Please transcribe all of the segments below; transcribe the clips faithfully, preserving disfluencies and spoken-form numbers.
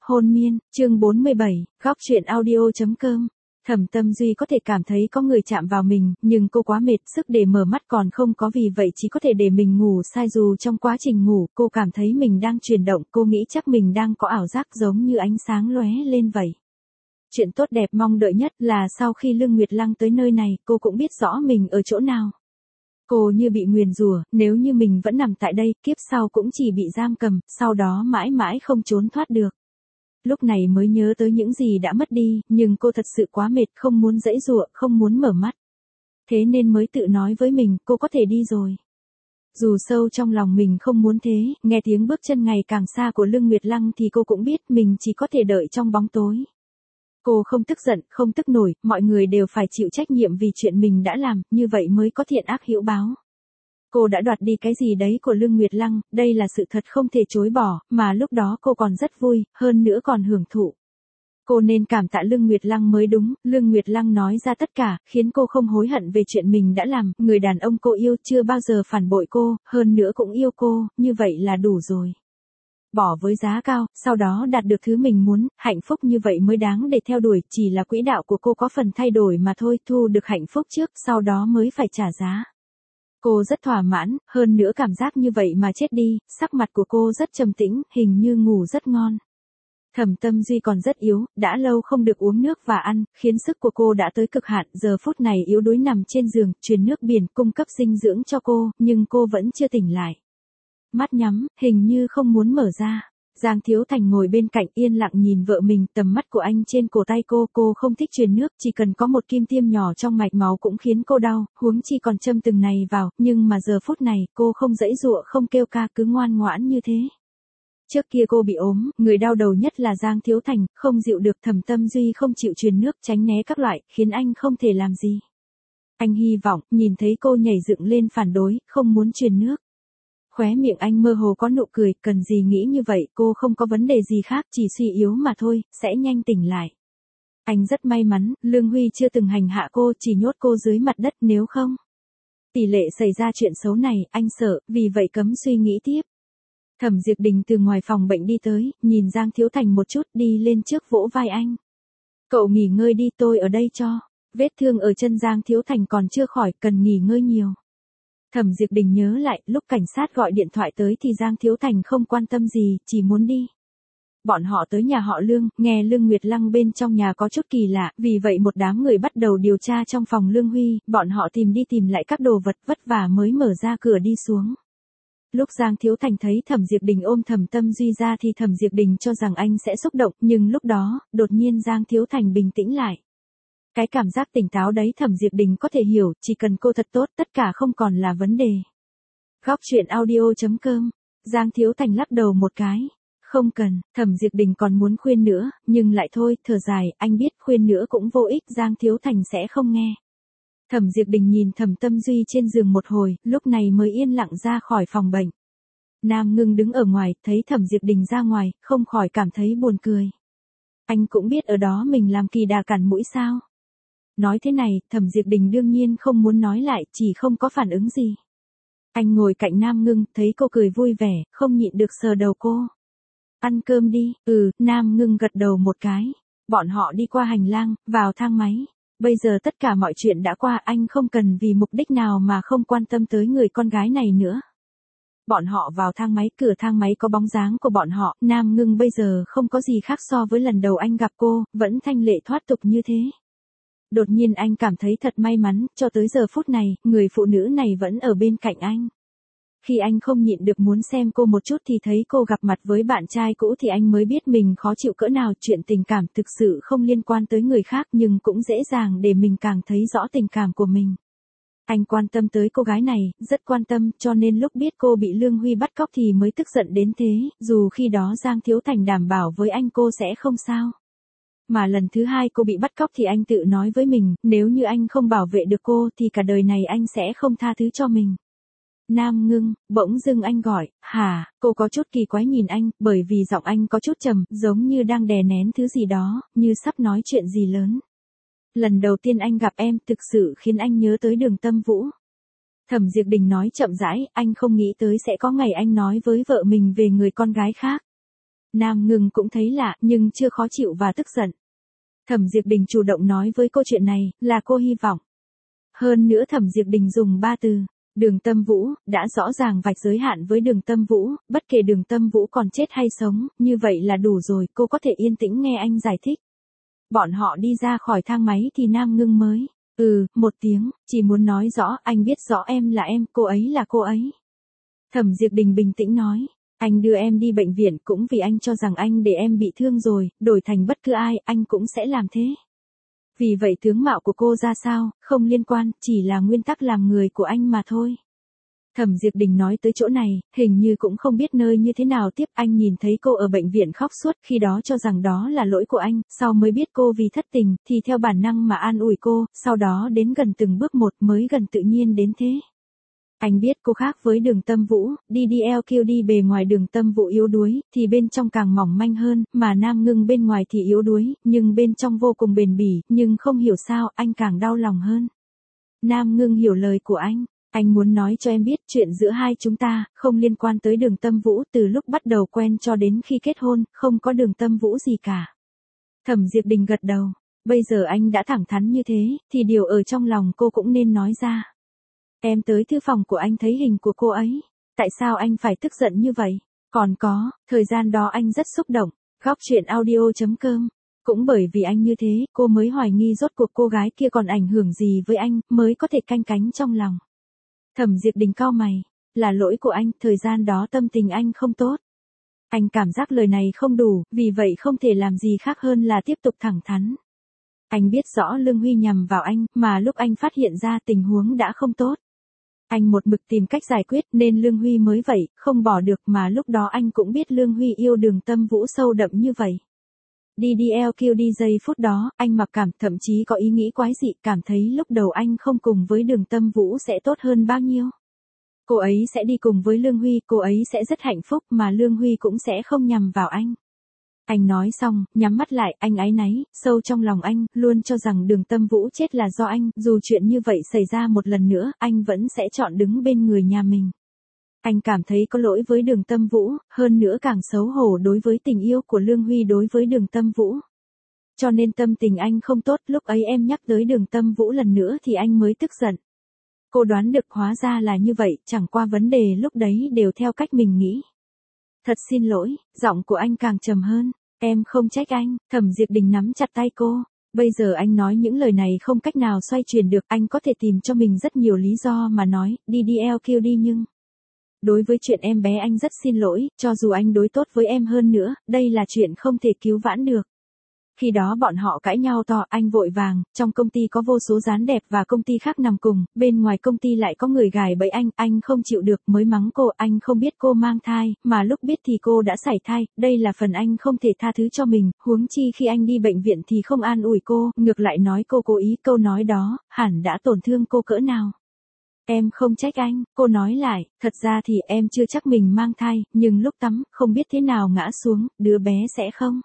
Hôn miên, chương bốn mươi bảy, góc truyện audio.com. Thẩm Tâm Duy có thể cảm thấy có người chạm vào mình, nhưng cô quá mệt, sức để mở mắt còn không có, vì vậy chỉ có thể để mình ngủ sai. Dù trong quá trình ngủ, cô cảm thấy mình đang chuyển động, cô nghĩ chắc mình đang có ảo giác giống như ánh sáng lóe lên vậy. Chuyện tốt đẹp mong đợi nhất là sau khi Lương Nguyệt Lăng tới nơi này, cô cũng biết rõ mình ở chỗ nào. Cô như bị nguyền rủa, nếu như mình vẫn nằm tại đây, kiếp sau cũng chỉ bị giam cầm, sau đó mãi mãi không trốn thoát được. Lúc này mới nhớ tới những gì đã mất đi, nhưng cô thật sự quá mệt, không muốn giãy giụa, không muốn mở mắt. Thế nên mới tự nói với mình, cô có thể đi rồi. Dù sâu trong lòng mình không muốn thế, nghe tiếng bước chân ngày càng xa của Lương Nguyệt Lăng thì cô cũng biết mình chỉ có thể đợi trong bóng tối. Cô không tức giận, không tức nổi, mọi người đều phải chịu trách nhiệm vì chuyện mình đã làm, như vậy mới có thiện ác hữu báo. Cô đã đoạt đi cái gì đấy của Lương Nguyệt Lăng, đây là sự thật không thể chối bỏ, mà lúc đó cô còn rất vui, hơn nữa còn hưởng thụ. Cô nên cảm tạ Lương Nguyệt Lăng mới đúng, Lương Nguyệt Lăng nói ra tất cả, khiến cô không hối hận về chuyện mình đã làm, người đàn ông cô yêu chưa bao giờ phản bội cô, hơn nữa cũng yêu cô, như vậy là đủ rồi. Bỏ với giá cao, sau đó đạt được thứ mình muốn, hạnh phúc như vậy mới đáng để theo đuổi, chỉ là quỹ đạo của cô có phần thay đổi mà thôi, thu được hạnh phúc trước, sau đó mới phải trả giá. Cô rất thỏa mãn, hơn nữa cảm giác như vậy mà chết đi, sắc mặt của cô rất trầm tĩnh, hình như ngủ rất ngon. Thẩm Tâm Duy còn rất yếu, đã lâu không được uống nước và ăn, khiến sức của cô đã tới cực hạn, giờ phút này yếu đuối nằm trên giường, truyền nước biển, cung cấp dinh dưỡng cho cô, nhưng cô vẫn chưa tỉnh lại. Mắt nhắm, hình như không muốn mở ra. Giang Thiếu Thành ngồi bên cạnh yên lặng nhìn vợ mình, tầm mắt của anh trên cổ tay cô, cô không thích truyền nước, chỉ cần có một kim tiêm nhỏ trong mạch máu cũng khiến cô đau, huống chi còn châm từng này vào, nhưng mà giờ phút này, cô không giãy giụa, không kêu ca, cứ ngoan ngoãn như thế. Trước kia cô bị ốm, người đau đầu nhất là Giang Thiếu Thành, không dịu được, Thẩm Tâm Duy không chịu truyền nước, tránh né các loại, khiến anh không thể làm gì. Anh hy vọng, nhìn thấy cô nhảy dựng lên phản đối, không muốn truyền nước. Khóe miệng anh mơ hồ có nụ cười, cần gì nghĩ như vậy, cô không có vấn đề gì khác, chỉ suy yếu mà thôi, sẽ nhanh tỉnh lại. Anh rất may mắn, Lương Huy chưa từng hành hạ cô, chỉ nhốt cô dưới mặt đất, nếu không tỷ lệ xảy ra chuyện xấu này, anh sợ, vì vậy cấm suy nghĩ tiếp. Thẩm Diệp Đình từ ngoài phòng bệnh đi tới, nhìn Giang Thiếu Thành một chút, đi lên trước vỗ vai anh. Cậu nghỉ ngơi đi, tôi ở đây cho. Vết thương ở chân Giang Thiếu Thành còn chưa khỏi, cần nghỉ ngơi nhiều. Thẩm Diệp Đình nhớ lại, lúc cảnh sát gọi điện thoại tới thì Giang Thiếu Thành không quan tâm gì, chỉ muốn đi. Bọn họ tới nhà họ Lương, nghe Lương Nguyệt Lăng bên trong nhà có chút kỳ lạ, vì vậy một đám người bắt đầu điều tra trong phòng Lương Huy, bọn họ tìm đi tìm lại các đồ vật, vất vả mới mở ra cửa đi xuống. Lúc Giang Thiếu Thành thấy Thẩm Diệp Đình ôm Thẩm Tâm Duy ra thì Thẩm Diệp Đình cho rằng anh sẽ xúc động, nhưng lúc đó, đột nhiên Giang Thiếu Thành bình tĩnh lại. Cái cảm giác tỉnh táo đấy Thẩm Diệp Đình có thể hiểu, chỉ cần cô thật tốt, tất cả không còn là vấn đề. Góc truyện audio.com. Giang Thiếu Thành lắc đầu một cái. Không cần, Thẩm Diệp Đình còn muốn khuyên nữa, nhưng lại thôi, thở dài, anh biết khuyên nữa cũng vô ích, Giang Thiếu Thành sẽ không nghe. Thẩm Diệp Đình nhìn Thẩm Tâm Duy trên giường một hồi, lúc này mới yên lặng ra khỏi phòng bệnh. Nam Ngưng đứng ở ngoài, thấy Thẩm Diệp Đình ra ngoài, không khỏi cảm thấy buồn cười. Anh cũng biết ở đó mình làm kỳ đà cản mũi sao. Nói thế này, Thẩm Diệp Đình đương nhiên không muốn nói lại, chỉ không có phản ứng gì. Anh ngồi cạnh Nam Ngưng, thấy cô cười vui vẻ, không nhịn được sờ đầu cô. Ăn cơm đi, ừ, Nam Ngưng gật đầu một cái. Bọn họ đi qua hành lang, vào thang máy. Bây giờ tất cả mọi chuyện đã qua, anh không cần vì mục đích nào mà không quan tâm tới người con gái này nữa. Bọn họ vào thang máy, cửa thang máy có bóng dáng của bọn họ, Nam Ngưng bây giờ không có gì khác so với lần đầu anh gặp cô, vẫn thanh lệ thoát tục như thế. Đột nhiên anh cảm thấy thật may mắn, cho tới giờ phút này, người phụ nữ này vẫn ở bên cạnh anh. Khi anh không nhịn được muốn xem cô một chút thì thấy cô gặp mặt với bạn trai cũ thì anh mới biết mình khó chịu cỡ nào, chuyện tình cảm thực sự không liên quan tới người khác nhưng cũng dễ dàng để mình càng thấy rõ tình cảm của mình. Anh quan tâm tới cô gái này, rất quan tâm, cho nên lúc biết cô bị Lương Huy bắt cóc thì mới tức giận đến thế, dù khi đó Giang Thiếu Thành đảm bảo với anh cô sẽ không sao. Mà lần thứ hai cô bị bắt cóc thì anh tự nói với mình, nếu như anh không bảo vệ được cô thì cả đời này anh sẽ không tha thứ cho mình. Nam Ngưng, bỗng dưng anh gọi, hả, cô có chút kỳ quái nhìn anh, bởi vì giọng anh có chút trầm, giống như đang đè nén thứ gì đó, như sắp nói chuyện gì lớn. Lần đầu tiên anh gặp em thực sự khiến anh nhớ tới Đường Tâm Vũ. Thẩm Diệp Đình nói chậm rãi, anh không nghĩ tới sẽ có ngày anh nói với vợ mình về người con gái khác. Nam Ngưng cũng thấy lạ, nhưng chưa khó chịu và tức giận. Thẩm Diệp Đình chủ động nói với cô chuyện này, là cô hy vọng. Hơn nữa Thẩm Diệp Đình dùng ba từ, Đường Tâm Vũ, đã rõ ràng vạch giới hạn với Đường Tâm Vũ, bất kể Đường Tâm Vũ còn chết hay sống, như vậy là đủ rồi, cô có thể yên tĩnh nghe anh giải thích. Bọn họ đi ra khỏi thang máy thì Nam Ngưng mới, ừ, một tiếng, chỉ muốn nói rõ, anh biết rõ em là em, cô ấy là cô ấy. Thẩm Diệp Đình bình tĩnh nói, anh đưa em đi bệnh viện cũng vì anh cho rằng anh để em bị thương rồi, đổi thành bất cứ ai, anh cũng sẽ làm thế. Vì vậy tướng mạo của cô ra sao, không liên quan, chỉ là nguyên tắc làm người của anh mà thôi. Thẩm Diệp Đình nói tới chỗ này, hình như cũng không biết nơi như thế nào tiếp, anh nhìn thấy cô ở bệnh viện khóc suốt, khi đó cho rằng đó là lỗi của anh, sau mới biết cô vì thất tình, thì theo bản năng mà an ủi cô, sau đó đến gần từng bước một mới gần tự nhiên đến thế. Anh biết cô khác với Đường Tâm Vũ, đi đi eo kêu đi bề ngoài Đường Tâm Vũ yếu đuối, thì bên trong càng mỏng manh hơn, mà Nam Ngưng bên ngoài thì yếu đuối, nhưng bên trong vô cùng bền bỉ, nhưng không hiểu sao, anh càng đau lòng hơn. Nam Ngưng hiểu lời của anh, anh muốn nói cho em biết chuyện giữa hai chúng ta, không liên quan tới Đường Tâm Vũ, từ lúc bắt đầu quen cho đến khi kết hôn, không có Đường Tâm Vũ gì cả. Thẩm Diệp Đình gật đầu, bây giờ anh đã thẳng thắn như thế, thì điều ở trong lòng cô cũng nên nói ra. Em tới thư phòng của anh thấy hình của cô ấy. Tại sao anh phải tức giận như vậy? Còn có, thời gian đó anh rất xúc động. Góc truyện audio chấm com. Cũng bởi vì anh như thế, cô mới hoài nghi rốt cuộc cô gái kia còn ảnh hưởng gì với anh, mới có thể canh cánh trong lòng. Thẩm Diệp Đình cau mày. Là lỗi của anh, thời gian đó tâm tình anh không tốt. Anh cảm giác lời này không đủ, vì vậy không thể làm gì khác hơn là tiếp tục thẳng thắn. Anh biết rõ Lương Huy nhằm vào anh, mà lúc anh phát hiện ra tình huống đã không tốt. Anh một mực tìm cách giải quyết nên Lương Huy mới vậy, không bỏ được, mà lúc đó anh cũng biết Lương Huy yêu Đường Tâm Vũ sâu đậm như vậy. Đi đi eo kêu đi giây phút đó, anh mặc cảm, thậm chí có ý nghĩ quái dị, cảm thấy lúc đầu anh không cùng với Đường Tâm Vũ sẽ tốt hơn bao nhiêu. Cô ấy sẽ đi cùng với Lương Huy, cô ấy sẽ rất hạnh phúc, mà Lương Huy cũng sẽ không nhằm vào anh. Anh nói xong, nhắm mắt lại, anh áy náy, sâu trong lòng anh, luôn cho rằng Đường Tâm Vũ chết là do anh, dù chuyện như vậy xảy ra một lần nữa, anh vẫn sẽ chọn đứng bên người nhà mình. Anh cảm thấy có lỗi với Đường Tâm Vũ, hơn nữa càng xấu hổ đối với tình yêu của Lương Huy đối với Đường Tâm Vũ. Cho nên tâm tình anh không tốt, lúc ấy em nhắc tới Đường Tâm Vũ lần nữa thì anh mới tức giận. Cô đoán được hóa ra là như vậy, chẳng qua vấn đề lúc đấy đều theo cách mình nghĩ. Thật xin lỗi, giọng của anh càng trầm hơn. Em không trách anh. Thẩm Diệp Đình nắm chặt tay cô. Bây giờ anh nói những lời này không cách nào xoay chuyển được, anh có thể tìm cho mình rất nhiều lý do mà nói, đi đi eo kêu đi nhưng. Đối với chuyện em bé anh rất xin lỗi, cho dù anh đối tốt với em hơn nữa, đây là chuyện không thể cứu vãn được. Khi đó bọn họ cãi nhau to, anh vội vàng, trong công ty có vô số dán đẹp và công ty khác nằm cùng, bên ngoài công ty lại có người gài bẫy anh, anh không chịu được mới mắng cô, anh không biết cô mang thai, mà lúc biết thì cô đã sảy thai, đây là phần anh không thể tha thứ cho mình, huống chi khi anh đi bệnh viện thì không an ủi cô, ngược lại nói cô cố ý, câu nói đó, hẳn đã tổn thương cô cỡ nào. Em không trách anh, cô nói lại, thật ra thì em chưa chắc mình mang thai, nhưng lúc tắm, không biết thế nào ngã xuống, đứa bé sẽ không.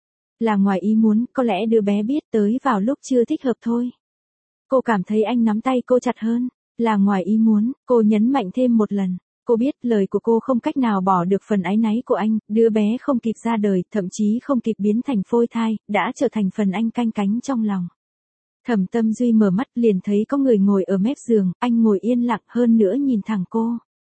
Là ngoài ý muốn, có lẽ đứa bé biết tới vào lúc chưa thích hợp thôi. Cô cảm thấy anh nắm tay cô chặt hơn. Là ngoài ý muốn, cô nhấn mạnh thêm một lần. Cô biết lời của cô không cách nào bỏ được phần áy náy của anh, đứa bé không kịp ra đời, thậm chí không kịp biến thành phôi thai, đã trở thành phần anh canh cánh trong lòng. Thẩm Tâm Duy mở mắt liền thấy có người ngồi ở mép giường, anh ngồi yên lặng hơn nữa nhìn thẳng cô.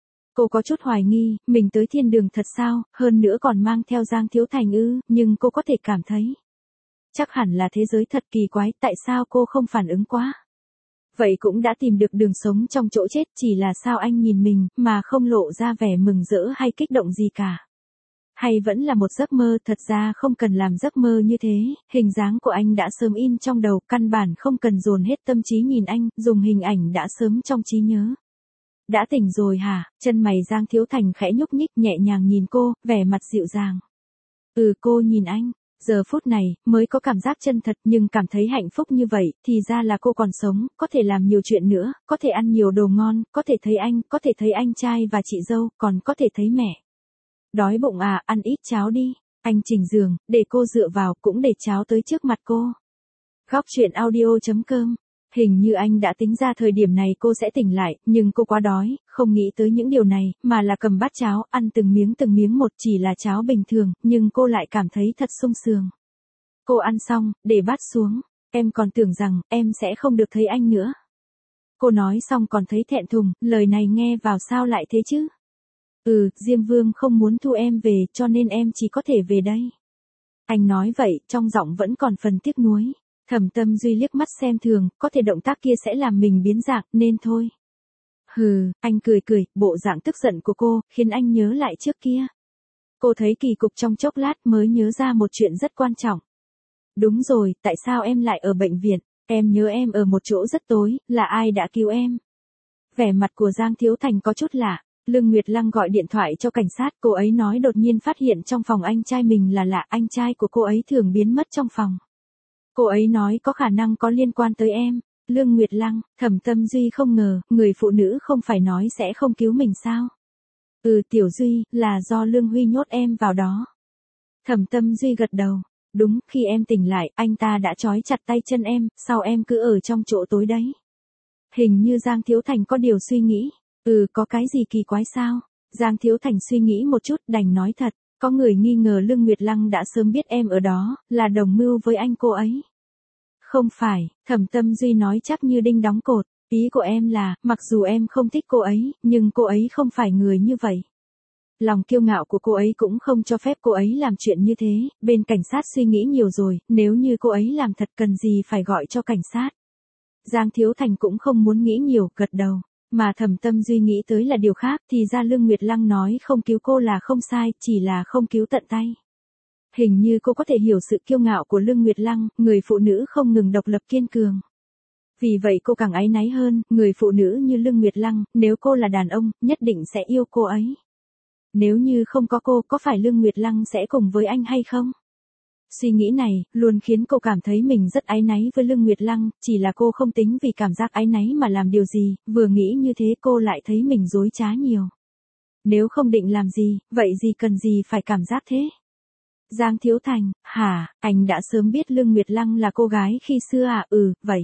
Cô có chút hoài nghi, mình tới thiên đường thật sao, hơn nữa còn mang theo Giang Thiếu Thành ư, nhưng cô có thể cảm thấy. Chắc hẳn là thế giới thật kỳ quái, tại sao cô không phản ứng quá? Vậy cũng đã tìm được đường sống trong chỗ chết, chỉ là sao anh nhìn mình, mà không lộ ra vẻ mừng rỡ hay kích động gì cả. Hay vẫn là một giấc mơ, thật ra không cần làm giấc mơ như thế, hình dáng của anh đã sớm in trong đầu, căn bản không cần dồn hết tâm trí nhìn anh, dùng hình ảnh đã sớm trong trí nhớ. Đã tỉnh rồi hả? Chân mày Giang Thiếu Thành khẽ nhúc nhích nhẹ nhàng nhìn cô, vẻ mặt dịu dàng. Ừ, cô nhìn anh, giờ phút này, mới có cảm giác chân thật nhưng cảm thấy hạnh phúc như vậy, thì ra là cô còn sống, có thể làm nhiều chuyện nữa, có thể ăn nhiều đồ ngon, có thể thấy anh, có thể thấy anh trai và chị dâu, còn có thể thấy mẹ. Đói bụng à, ăn ít cháo đi. Anh chỉnh giường, để cô dựa vào, cũng để cháo tới trước mặt cô. Góc truyện audio chấm com Hình như anh đã tính ra thời điểm này cô sẽ tỉnh lại, nhưng cô quá đói, không nghĩ tới những điều này, mà là cầm bát cháo, ăn từng miếng từng miếng một, chỉ là cháo bình thường, nhưng cô lại cảm thấy thật sung sướng. Cô ăn xong, để bát xuống, em còn tưởng rằng, em sẽ không được thấy anh nữa. Cô nói xong còn thấy thẹn thùng, lời này nghe vào sao lại thế chứ? Ừ, Diêm Vương không muốn thu em về, cho nên em chỉ có thể về đây. Anh nói vậy, trong giọng vẫn còn phần tiếc nuối. Thẩm Tâm Duy liếc mắt xem thường, có thể động tác kia sẽ làm mình biến dạng, nên thôi. Hừ, anh cười cười, bộ dạng tức giận của cô, khiến anh nhớ lại trước kia. Cô thấy kỳ cục trong chốc lát mới nhớ ra một chuyện rất quan trọng. Đúng rồi, tại sao em lại ở bệnh viện? Em nhớ em ở một chỗ rất tối, là ai đã cứu em? Vẻ mặt của Giang Thiếu Thành có chút lạ. Lương Nguyệt Lăng gọi điện thoại cho cảnh sát, cô ấy nói đột nhiên phát hiện trong phòng anh trai mình là lạ, anh trai của cô ấy thường biến mất trong phòng. Cô ấy nói có khả năng có liên quan tới em. Lương Nguyệt Lăng, Thẩm Tâm Duy không ngờ, người phụ nữ không phải nói sẽ không cứu mình sao? Ừ, Tiểu Duy, là do Lương Huy nhốt em vào đó. Thẩm Tâm Duy gật đầu. Đúng, khi em tỉnh lại, anh ta đã trói chặt tay chân em, sao em cứ ở trong chỗ tối đấy? Hình như Giang Thiếu Thành có điều suy nghĩ. Ừ, có cái gì kỳ quái sao? Giang Thiếu Thành suy nghĩ một chút, đành nói thật. Có người nghi ngờ Lương Nguyệt Lăng đã sớm biết em ở đó, là đồng mưu với anh cô ấy. Không phải, Thẩm Tâm Duy nói chắc như đinh đóng cột. Ý của em là, mặc dù em không thích cô ấy, nhưng cô ấy không phải người như vậy. Lòng kiêu ngạo của cô ấy cũng không cho phép cô ấy làm chuyện như thế, bên cảnh sát suy nghĩ nhiều rồi, nếu như cô ấy làm thật cần gì phải gọi cho cảnh sát. Giang Thiếu Thành cũng không muốn nghĩ nhiều, gật đầu. Mà Thẩm Tâm Duy nghĩ tới là điều khác, thì ra Lương Nguyệt Lăng nói không cứu cô là không sai, chỉ là không cứu tận tay. Hình như cô có thể hiểu sự kiêu ngạo của Lương Nguyệt Lăng, người phụ nữ không ngừng độc lập kiên cường. Vì vậy cô càng áy náy hơn, người phụ nữ như Lương Nguyệt Lăng, nếu cô là đàn ông, nhất định sẽ yêu cô ấy. Nếu như không có cô, có phải Lương Nguyệt Lăng sẽ cùng với anh hay không? Suy nghĩ này, luôn khiến cô cảm thấy mình rất áy náy với Lương Nguyệt Lăng, chỉ là cô không tính vì cảm giác áy náy mà làm điều gì, vừa nghĩ như thế cô lại thấy mình dối trá nhiều. Nếu không định làm gì, vậy gì cần gì phải cảm giác thế? Giang Thiếu Thành, hả, anh đã sớm biết Lương Nguyệt Lăng là cô gái khi xưa à? Ừ, vậy.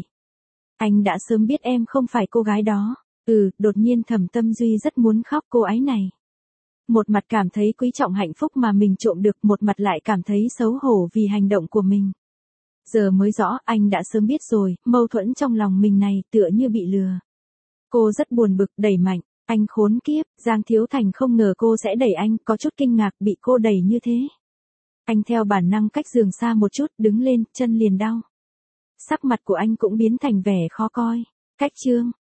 Anh đã sớm biết em không phải cô gái đó. Ừ, đột nhiên Thẩm Tâm Duy rất muốn khóc cô ấy này. Một mặt cảm thấy quý trọng hạnh phúc mà mình trộm được, một mặt lại cảm thấy xấu hổ vì hành động của mình. Giờ mới rõ, anh đã sớm biết rồi, mâu thuẫn trong lòng mình này tựa như bị lừa. Cô rất buồn bực, đẩy mạnh, anh khốn kiếp, Giang Thiếu Thành không ngờ cô sẽ đẩy anh, có chút kinh ngạc bị cô đẩy như thế. Anh theo bản năng cách giường xa một chút, đứng lên, chân liền đau. Sắc mặt của anh cũng biến thành vẻ khó coi. Cách chương.